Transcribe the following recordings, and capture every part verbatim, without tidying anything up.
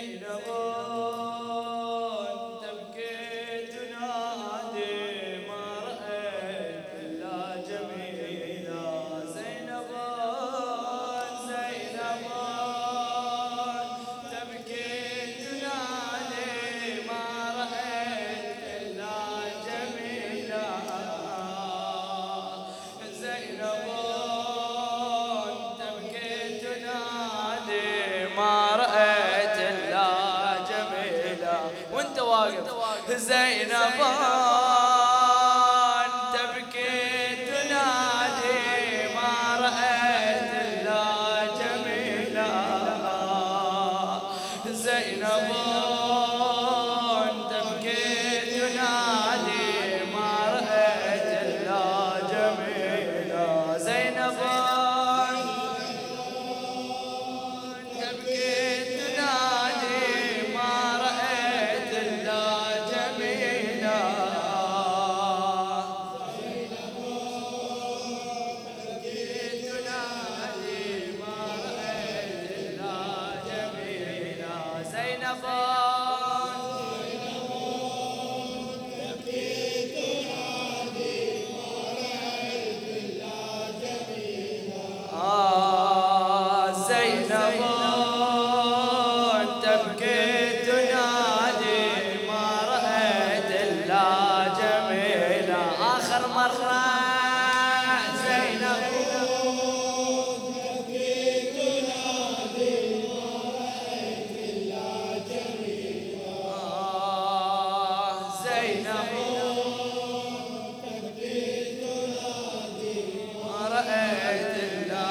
زينب تبكي تنادي ما رأيت إلا جميلة. زينب زينب تبكي تنادي ما رأيت إلا جميلة. زينب تبكي تنادي ما رأيت إلا جميلة. وانت واقف زينب تبكي تنادي ما رأيت إلا جميلة. زينب تبكي تنادي ما رأيت إلا جميلة. زينب تبكي تنادي ما رأيت إلا جميلة. تبكي تنادي ما رأيت إلا جميلة. زينب آه زينب تبكي تنادي ما رأيت إلا جميلة. آخر مرة زينب تبكي تنادي ما رأيت إلا جميلة. آه زينب تبكي تنادي ما رأيت إلا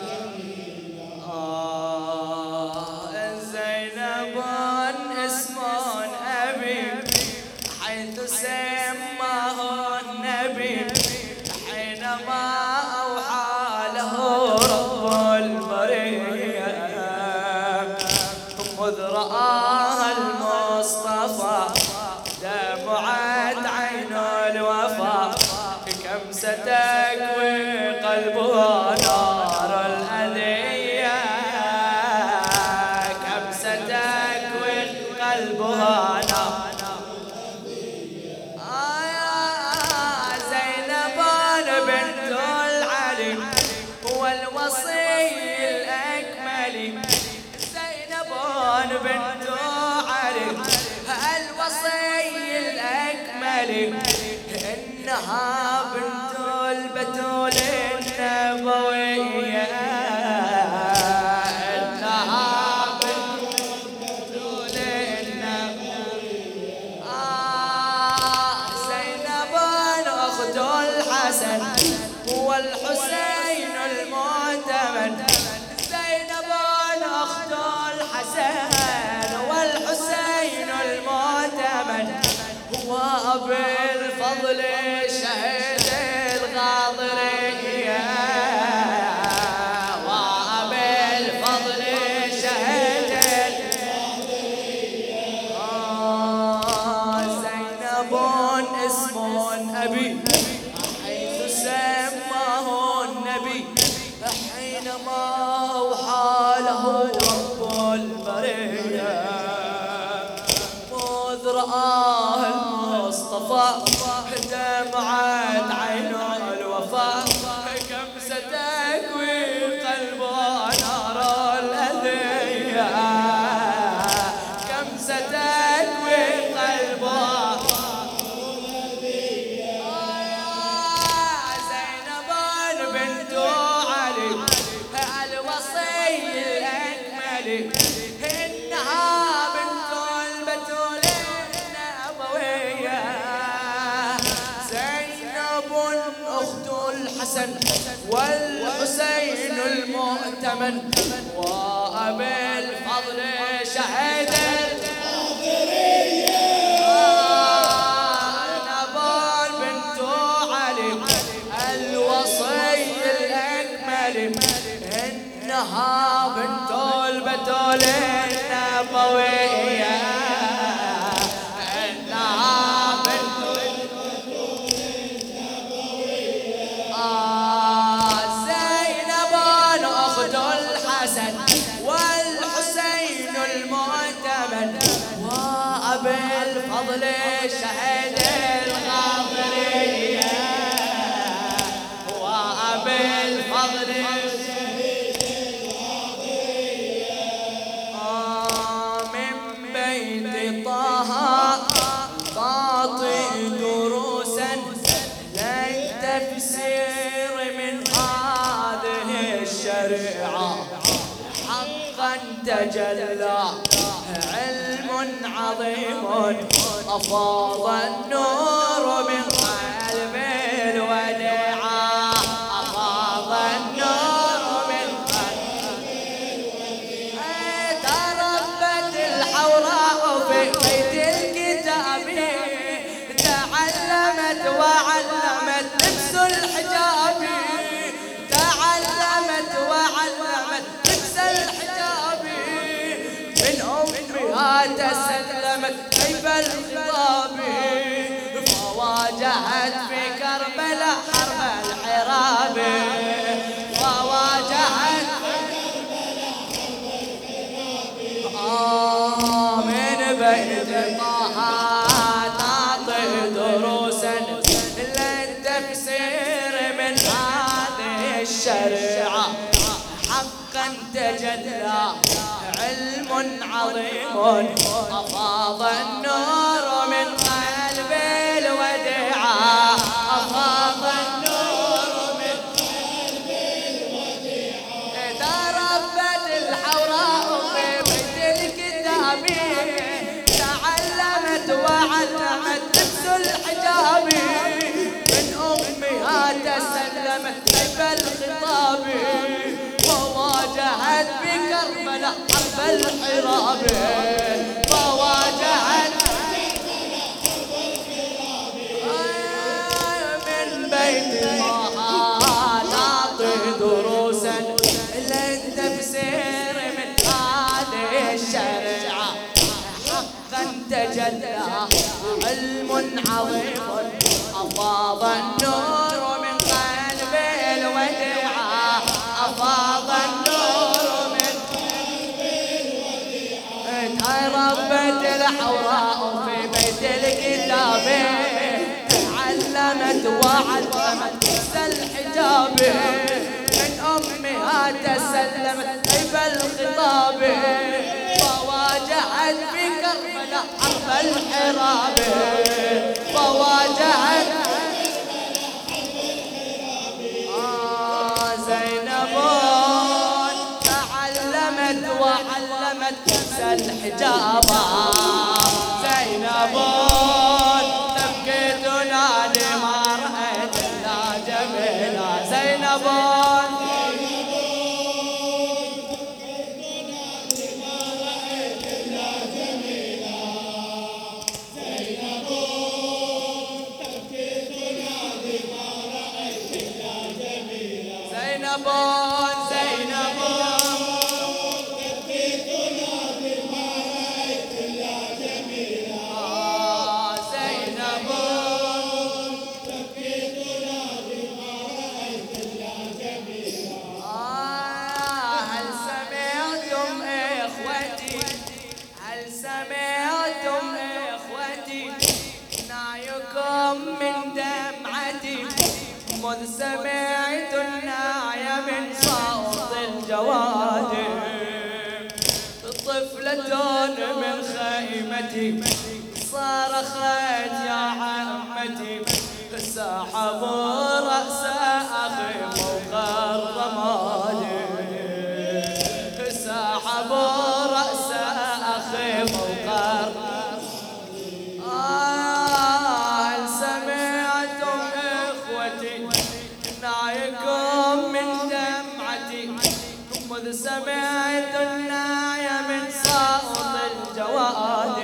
آه زينب اسم أبي حيث سماه النبي حينما أوحى له رب البرية. خذ رآها المصطفى دمعت عين الوفا كم ستكوي قلبها نار الأذية. كم ستكوي قلبها نار آه زينب بنت العلي هو الوصي الأكمل. زينب بنت علي الوصي الأكمل. إنها بنت البتول النبوية. إنها بنت البتول النبوية. آه زينب أخت الحسن والحسين المعتمد. زينب أخت الحسن والحسين المعتمد. هو أبي الفضل شهد الغاضرية. وأبي الفضل شهد الغاضرية. آه زينب اسم أبي حيث سماه النبي حينما أوحى له رب البرية. مذ رآه المصطفى دمعت عين الوفا كم ستكوي قلبها نار الأذية. كم ستكوي قلبها زينب بنت علي الوصي الأكمل. إنها بنت البتول النبوية. زينب أخت الحسن والحسين المؤتمن. وأبي الفضل شهد الغاضرية. زينب بنت علي الوصي الأكمل. إنها بنت البتول النبوية. إنها بنت البتول النبوية. آه زينب أخت الحسن والحسين المعتمد. بالفضل شهد الغاضرية وبالفضل شهد الغاضرية من بيت طه تعطي دروسا للتفسير من هذه الشريعة حقا تجلى علم عظيم أفاض النور من قلب الوديعة أفاض النور من قلب الوديعة تربت الحوراء في بيت الكتاب تعلمت وعلمت لبس الحجاب تعلمت وعلمت لبس الحجاب من أمها تسلمت كيف الخطاب فواجهت في كربلاء حرب الحراب فواجهت في كربلاء حرب الحراب آه من بيت طه تعطي دروسا للتفسير من هذه الشريعة حقا تجلى علم عظيم أفاض النور من قلب الوديعة أفاض النور من قلب الوديعة تربت الحوراء في بيت الكتاب تعلمت وعلمت لبس الحجاب من أمها تسلمت كيف الخطاب فواجهت بكربلاء حرب الحراب فواجهت بكربلاء حرب الحراب من بيت طه تعطي دروسا للتفسير من هذه الشريعة حقا تجلى علم عظيم أفاض النور من قلب الوديعة أفاض النور من قلب الوديعة تربت الحوراء في بيت الكتاب تعلمت وعلمت لبس الحجاب من أمها تسلمت كيف الخطاب فواجهت في كربلاء حرب الحراب فواجهت آه زينب تعلمت وعلمت لبس الحجاب زينب تبكي تنادي ما رأيت إلا جميلة زينب زينب زينب تبكي تنادي ما رأيت إلا جميلة آه زينب تبكي تنادي ما رأيت إلا جميلة آه هل سمعتم إخوتي هل سمعتم إخوتي نعيكم من دمعتي مذ سمعت النعي من صوت الجواد طفلة من خيمتي صرخت يا عمتي سحبوا رأس أخي فوق الرماد سحبوا رأس أخي فوق الرماد هل سمعتم إخوتي نعيكم من دمعتي مذ سمعت النعي من صوت الجواد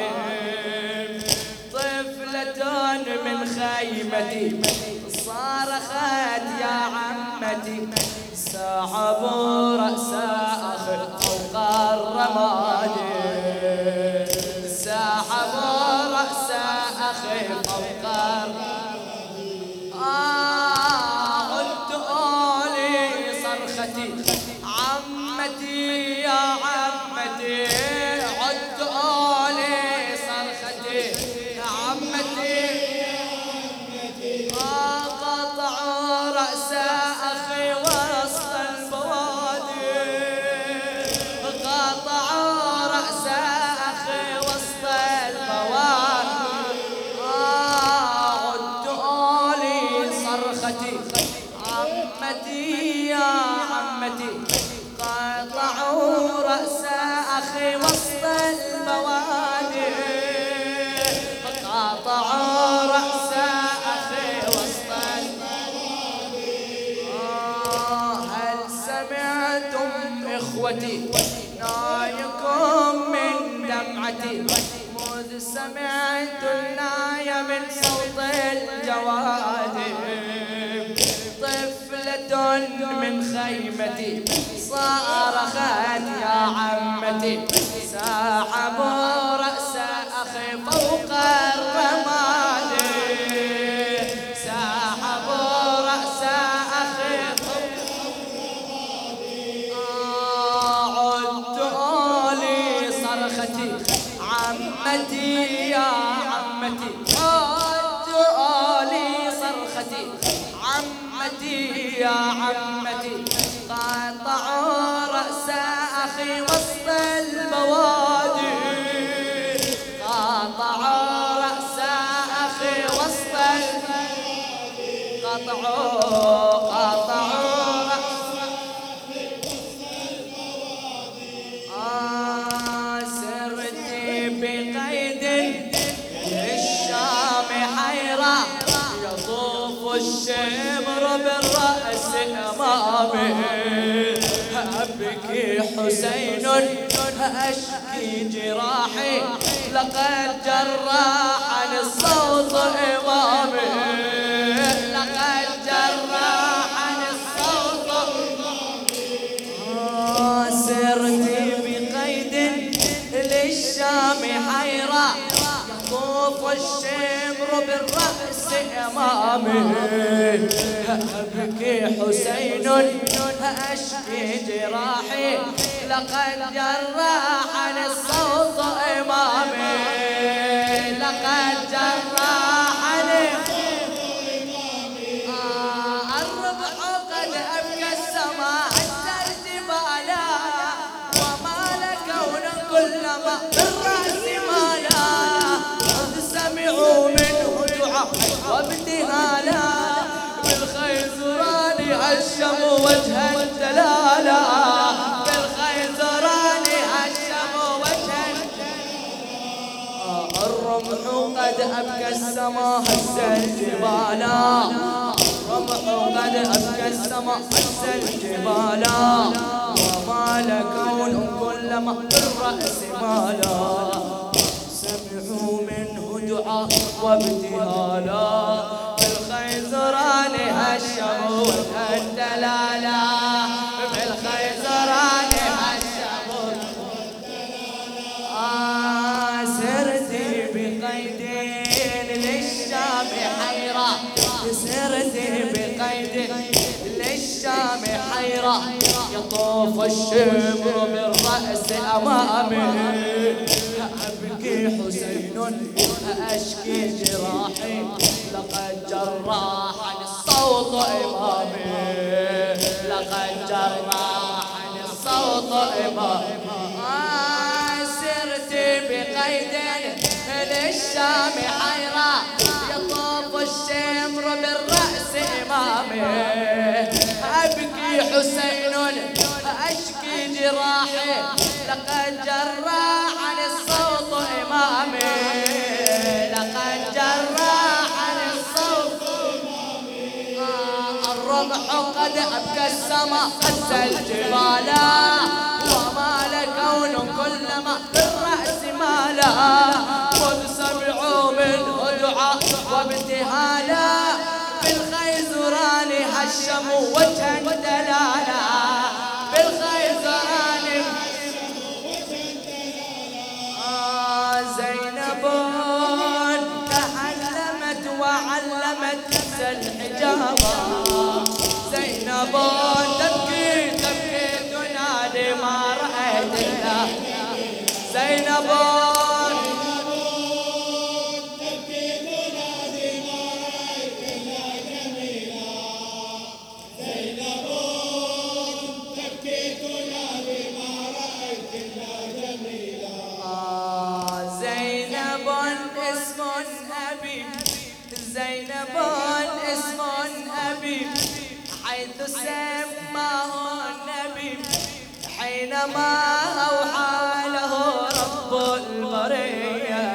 طفلة من خيمتي صرخت يا عمتي سحبوا رأس أخي فوق الرماد سحبوا رأس أخي فوق الرماد آه قلت أولي صرختي عمتي يا عمتي عدت أولي صرختي إخوتي نايكم من دمعتي مذ سمعت الناي من صوت الجواد طفلة من خيمتي صارخت يا عمتي سحبوا رأس أخي فوق الرماد سحبوا رأس أخي فوق الرماد عدوا لي صرختي عمتي يا عمتي عدوا لي صرختي عمتي يا عمتي قطعوا رأس أخي وسط البوادي قطعوا رأس أخي وسط البوادي قطعوا قطعوا رأس أخي وسط البوادي آه سرتي بقيد للشام حيرة يطوف الشمر بالرأس أمامي أبكي حسين أشكي جراحي لقد جرحني الصوت إمامي لقد جرحني الصوت آه سرتي بقيد للشام حيرة يطوف الشمر بالرأس أمامي أبكي حسين أشكي جراحي لقد جرحني الصوت إمامي لقد جرحني آه الربح قد أبكى السماء حتى الجبالا وما لكون كلما بالرأس مالا قد سمعوا منه دعاء وابتهالا بالخيزران هشموا وجه الجلالة بالخيزران هشموا وجه الجلالة الرمح قد أبكى السماء هز الجبالا الرمح قد أبكى السماء هز الجبالا وما لكون كلما بالرأس مالا سمعوا منه دعاء وابتهالا بالخيزران هشموا وجه الدلالة بالخيزران هشموا آه سرتي بقيدين للشام حيرة سرتي بقيدين للشام حيرة يطوف الشمر بالرأس أمامي أبكي حسين أشكي جراحي لقد جرحني الصوت إمامي لقد جرحني الصوت إمامي آه سرتي بقيد للشام حيرة يطوف الشمر بالرأس إمامي أبكي حسين أشكي جراحي لقد جرحني الصوت إمامي لقد جرحني الصوت إمامي آه الرمح قد أبكى السماء هز الجبالا وما لكون كلما بالرأس مالا قد سمعوا منه دعاء وابتهالا بالخيزران هشموا وجه الدلالة بالخيزران آه زينب تحلمت وعلمت نفس الحجابة زينب تبكي تبكي تنادي ما رأيت الله زينب تبكي تنادي ما رأيت الله جميلا زينب تبكي تنادي ما رأيت الله جميلا آه زينب اسم أبي زينب اسم أبي حيث سماه النبي حينما أوحى له رب البرية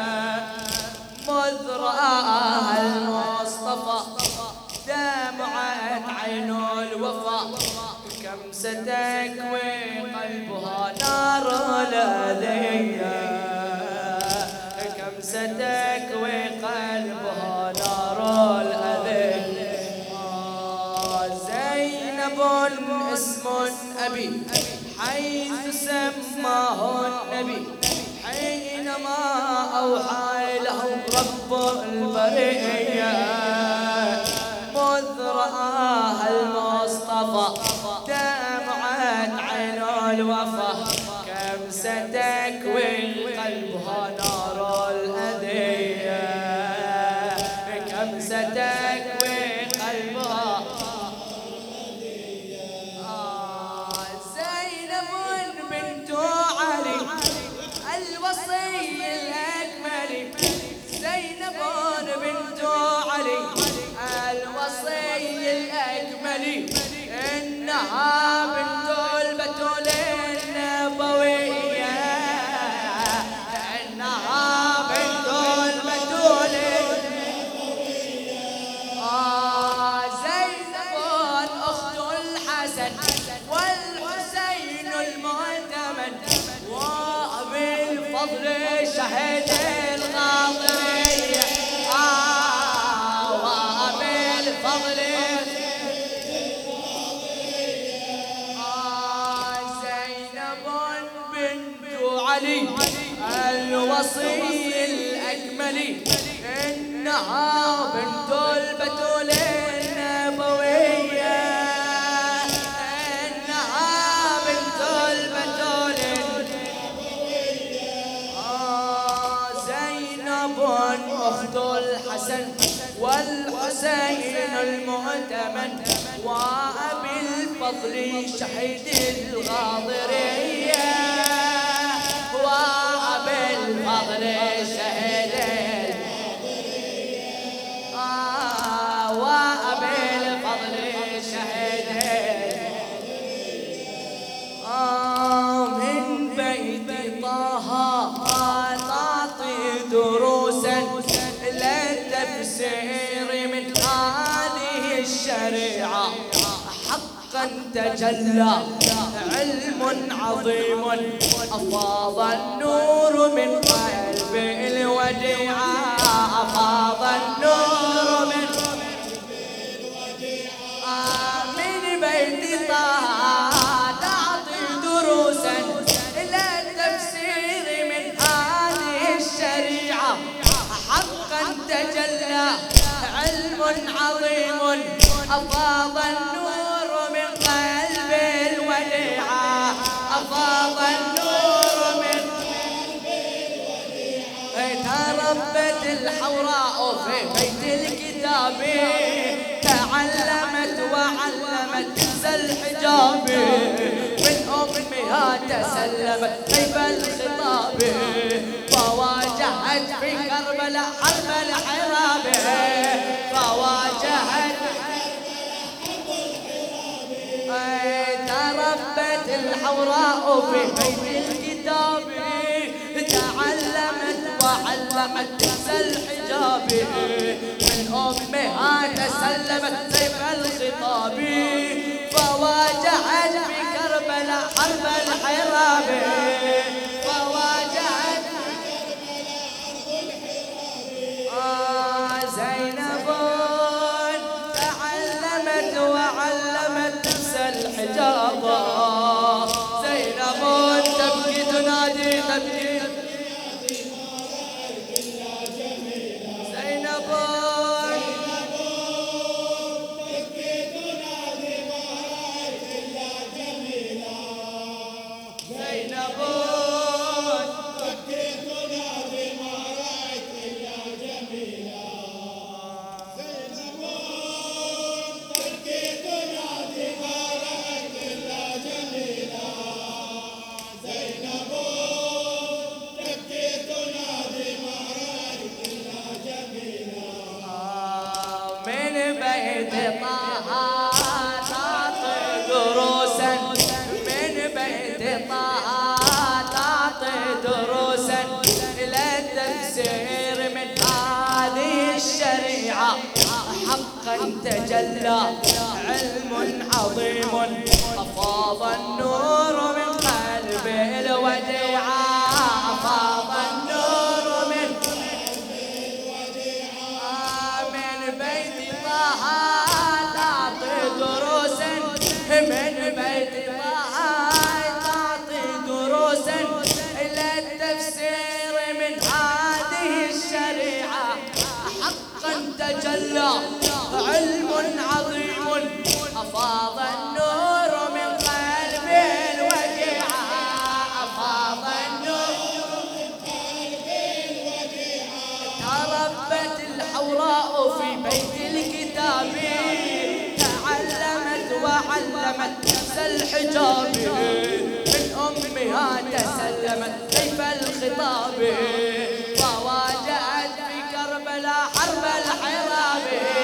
مذ رآها المصطفى دمعت عين الوفا كم ستكوي كمستك وقلبها نار الأذى. زينب اسم أبي حيث سماه النبي حينما أوحى له رب البرية. مذ رآها المصطفى دمعت عين الوفا كمستك وقلبها نار الأذية. كمستك وقلبها آه. زينب بنت علي الوصي الأكمل. زينب بنت علي الوصي الأكمل. إنها بنت البتول النبوية. إنها بنت البتول النبوية. آه. زينب أخت الحسن والحسين المؤتمن وأبي الفضل شهد الغاضرية. آه. وأبي الفضل علي الوصي الأكمل. إنها بنت البتول النبوية. إنها بنت البتول النبوية. آه. زينب أخت الحسن والحسين المؤتمن وأبي الفضل شهيد الغاضرية. وأبي الفضل شهيد آه. وأبي الفضل شهيد آه. من بيت طه تعطي دروسا للتفسير من هذه الشريعة. حقا تجلى علم عظيم أفاض النور من قلب الوديعة. أفاض النور من قلب الوديعة. من بيت طه تعطي دروسا إلى التفسير من هذه الشريعة. حقا تجلى علم عظيم أفاض النور من قلب الوديعة. أفاض النور من قلب الوديعة. تربت الحوراء في بيت الكتاب تعلمت وعلمت تنسى الحجاب. من أمها تسلمت كيف الخطاب فواجهت في كربلاء حرب الحراب. فواجهت تربت الحوراء في بيت الكتاب تعلمت وعلمت تنسى الحجاب. من أمها تسلمت سيف الخطاب فواجهت في كربلاء حرب الحراب. فواجهت آه. زينب تعلمت وعلمت تنسى الحجاب. زينب تبكي تنادي تبكي. زينب تبكي تنادي ما رأيت إلا جميلة. زينب تبكي تنادي ما رأيت إلا جميلة. زينب تبكي تنادي ما رأيت إلا جميلة. زينب تبكي تنادي ما رأيت إلا جميلة. من بيت طه تعطي دروسا. من بيت طه تعطي دروسا إلى التفسير من هذه الشريعة. حقا تجلى علم عظيم أفاض النور من قلب الوديعة. أفاض النور من تجلى علم عظيم أفاض النور من قلبي الوديعة أفاض النور من قلبي الوديعة تربت الحوراء في بيت الكتاب تعلمت وعلمت نفس الحجاب من أمها تسلمت كيف الخطاب فواجهت في كربلاء حرب الحراب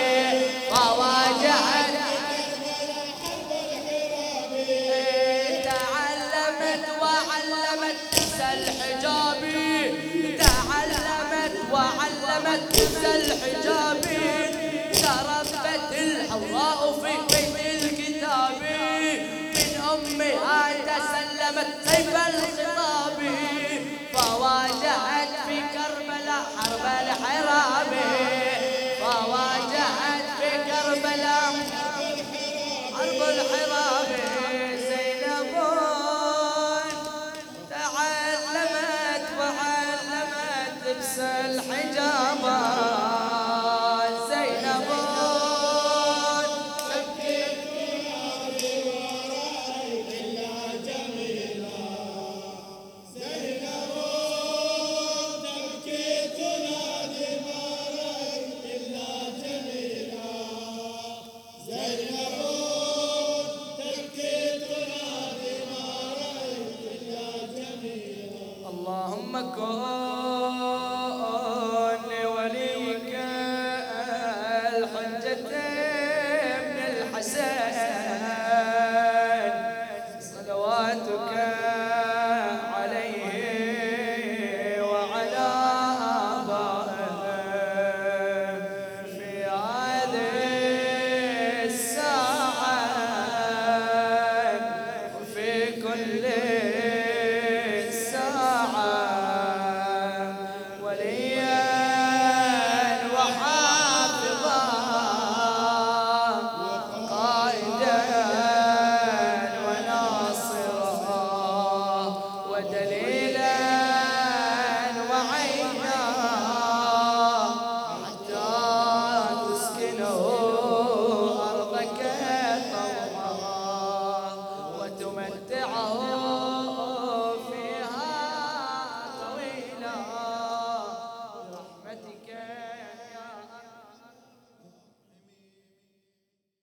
فواجهت تعلمت وعلمت نفس الحجاب تعلمت وعلمت نفس الحجاب تربت الحوراء في بيت الكتاب من أمها تسلمت سيف الخطاب فواجهت في كربلاء حرب الحراب فواجهت في كربلاء حرب الحراب زينب تعلمت وعلمت لبس الحجاب